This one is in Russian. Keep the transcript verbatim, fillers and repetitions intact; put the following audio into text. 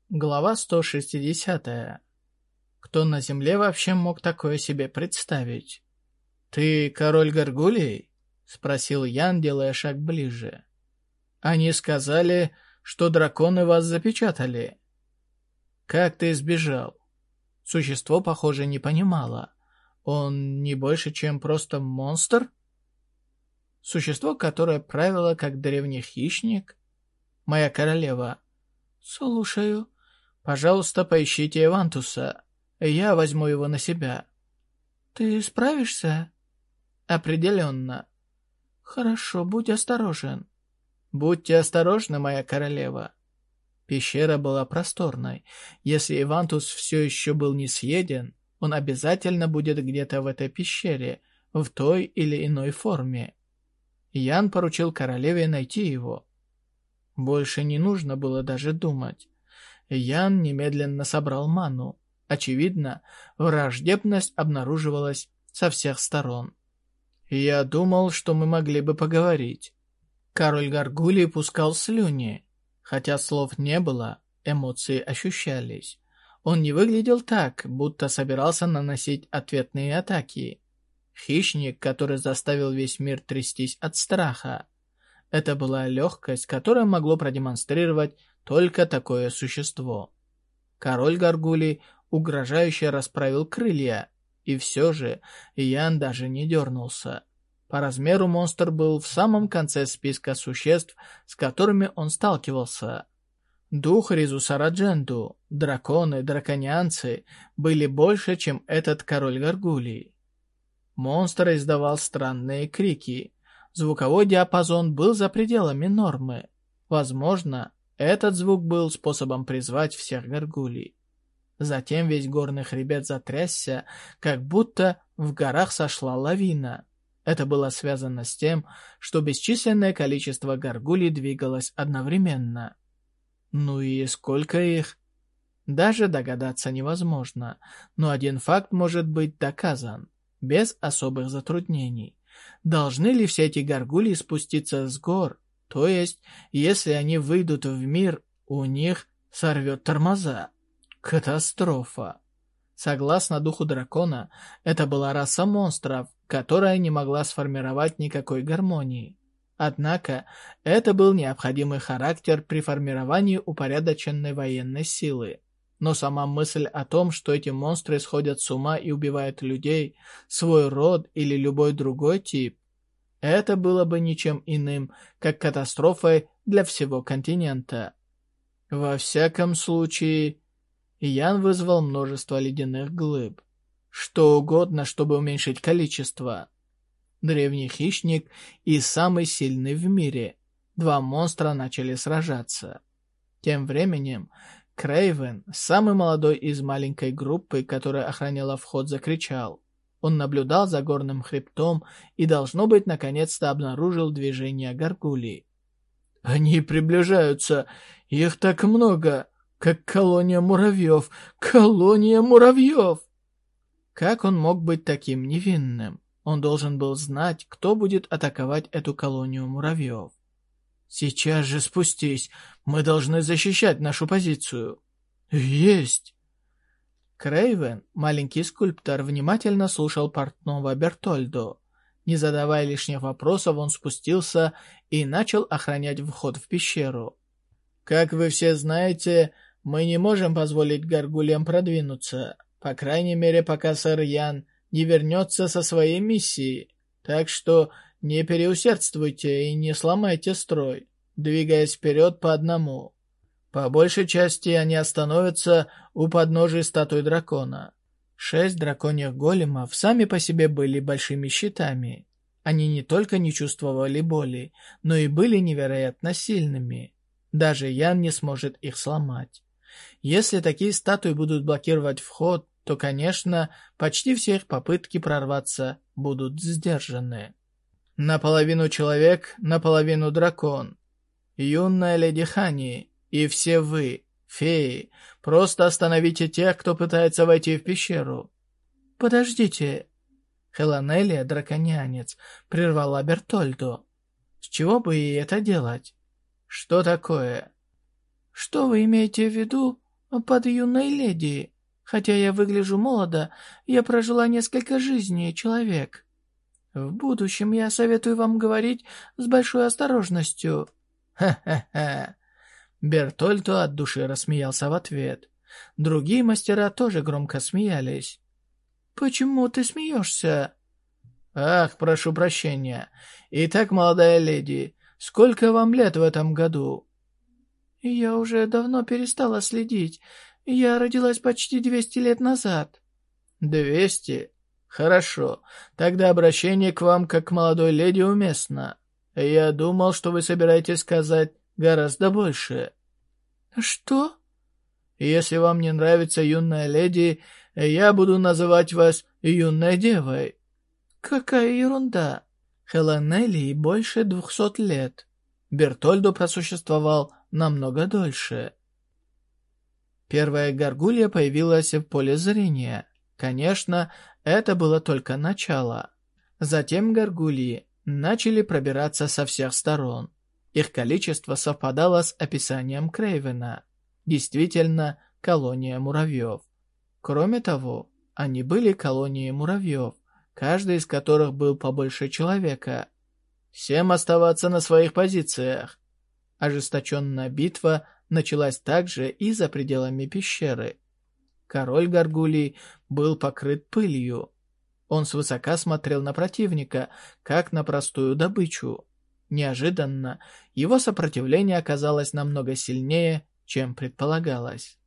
Глава сто шестидесятая. Кто на земле вообще мог такое себе представить? «Ты король Гаргулий?» — спросил Ян, делая шаг ближе. «Они сказали, что драконы вас запечатали. Как ты сбежал?» Существо, похоже, не понимало. Он не больше, чем просто монстр? Существо, которое правило как древний хищник? Моя королева. «Слушаю. Пожалуйста, поищите Эвантуса. Я возьму его на себя». «Ты справишься?» «Определенно». «Хорошо, будь осторожен». «Будьте осторожны, моя королева». Пещера была просторной. Если Эвантус все еще был не съеден, он обязательно будет где-то в этой пещере, в той или иной форме. Ян поручил королеве найти его. Больше не нужно было даже думать. Ян немедленно собрал ману. Очевидно, враждебность обнаруживалась со всех сторон. «Я думал, что мы могли бы поговорить». Король Гаргулий пускал слюни. Хотя слов не было, эмоции ощущались. Он не выглядел так, будто собирался наносить ответные атаки. Хищник, который заставил весь мир трястись от страха. Это была легкость, которую могло продемонстрировать только такое существо. Король Гаргулий угрожающе расправил крылья, и все же Ян даже не дернулся. По размеру монстр был в самом конце списка существ, с которыми он сталкивался. Дух Ризуса Радженду, драконы, драконианцы были больше, чем этот король Гаргулий. Монстр издавал странные крики. Звуковой диапазон был за пределами нормы. Возможно, этот звук был способом призвать всех гаргулий. Затем весь горный хребет затрясся, как будто в горах сошла лавина. Это было связано с тем, что бесчисленное количество гаргулий двигалось одновременно. Ну и сколько их? Даже догадаться невозможно, но один факт может быть доказан, без особых затруднений. Должны ли все эти гаргулии спуститься с гор? То есть, если они выйдут в мир, у них сорвет тормоза. Катастрофа. Согласно духу дракона, это была раса монстров, которая не могла сформировать никакой гармонии. Однако, это был необходимый характер при формировании упорядоченной военной силы. Но сама мысль о том, что эти монстры сходят с ума и убивают людей, свой род или любой другой тип, это было бы ничем иным, как катастрофой для всего континента. Во всяком случае, Ян вызвал множество ледяных глыб. Что угодно, чтобы уменьшить количество. Древний хищник и самый сильный в мире. Два монстра начали сражаться. Тем временем Крейвен, самый молодой из маленькой группы, которая охраняла вход, закричал. Он наблюдал за горным хребтом и, должно быть, наконец-то обнаружил движение гаргулий. «Они приближаются! Их так много! Как колония муравьев! Колония муравьев!» Как он мог быть таким невинным? Он должен был знать, кто будет атаковать эту колонию муравьев. «Сейчас же спустись! Мы должны защищать нашу позицию!» «Есть!» Крейвен, маленький скульптор, внимательно слушал портного Бертольдо. Не задавая лишних вопросов, он спустился и начал охранять вход в пещеру. «Как вы все знаете, мы не можем позволить гаргулям продвинуться, по крайней мере, пока сэр Ян не вернется со своей миссией, так что не переусердствуйте и не сломайте строй, двигаясь вперед по одному. По большей части они остановятся у подножия статуи дракона». Шесть драконьих големов сами по себе были большими щитами. Они не только не чувствовали боли, но и были невероятно сильными. Даже Ян не сможет их сломать. Если такие статуи будут блокировать вход, то, конечно, почти все их попытки прорваться будут сдержаны. Наполовину человек, наполовину дракон. Юная леди Хани и все вы, феи, просто остановите тех, кто пытается войти в пещеру. Подождите. Хеланелия, драконянец, прервала Бертольдо. С чего бы ей это делать? Что такое? Что вы имеете в виду? Под юной леди. Хотя я выгляжу молодо, я прожила несколько жизней, человек. В будущем я советую вам говорить с большой осторожностью. Ха-ха-ха. Бертольто от души рассмеялся в ответ. Другие мастера тоже громко смеялись. Почему ты смеешься? Ах, прошу прощения. Итак, молодая леди, сколько вам лет в этом году? Я уже давно перестала следить. Я родилась почти двести лет назад. Двести? Хорошо. Тогда обращение к вам как к молодой леди уместно. Я думал, что вы собираетесь сказать гораздо больше. Что? Если вам не нравится юная леди, я буду называть вас юной девой. Какая ерунда. Хеленелли больше двухсот лет. Бертольдо просуществовал намного дольше. Первая горгулья появилась в поле зрения. Конечно, это было только начало. Затем горгульи начали пробираться со всех сторон. Их количество совпадало с описанием Крейвена. Действительно, колония муравьев. Кроме того, они были колонией муравьев, каждый из которых был побольше человека. Всем оставаться на своих позициях. Ожесточенная битва началась также и за пределами пещеры. Король горгулий был покрыт пылью. Он свысока смотрел на противника, как на простую добычу. Неожиданно его сопротивление оказалось намного сильнее, чем предполагалось.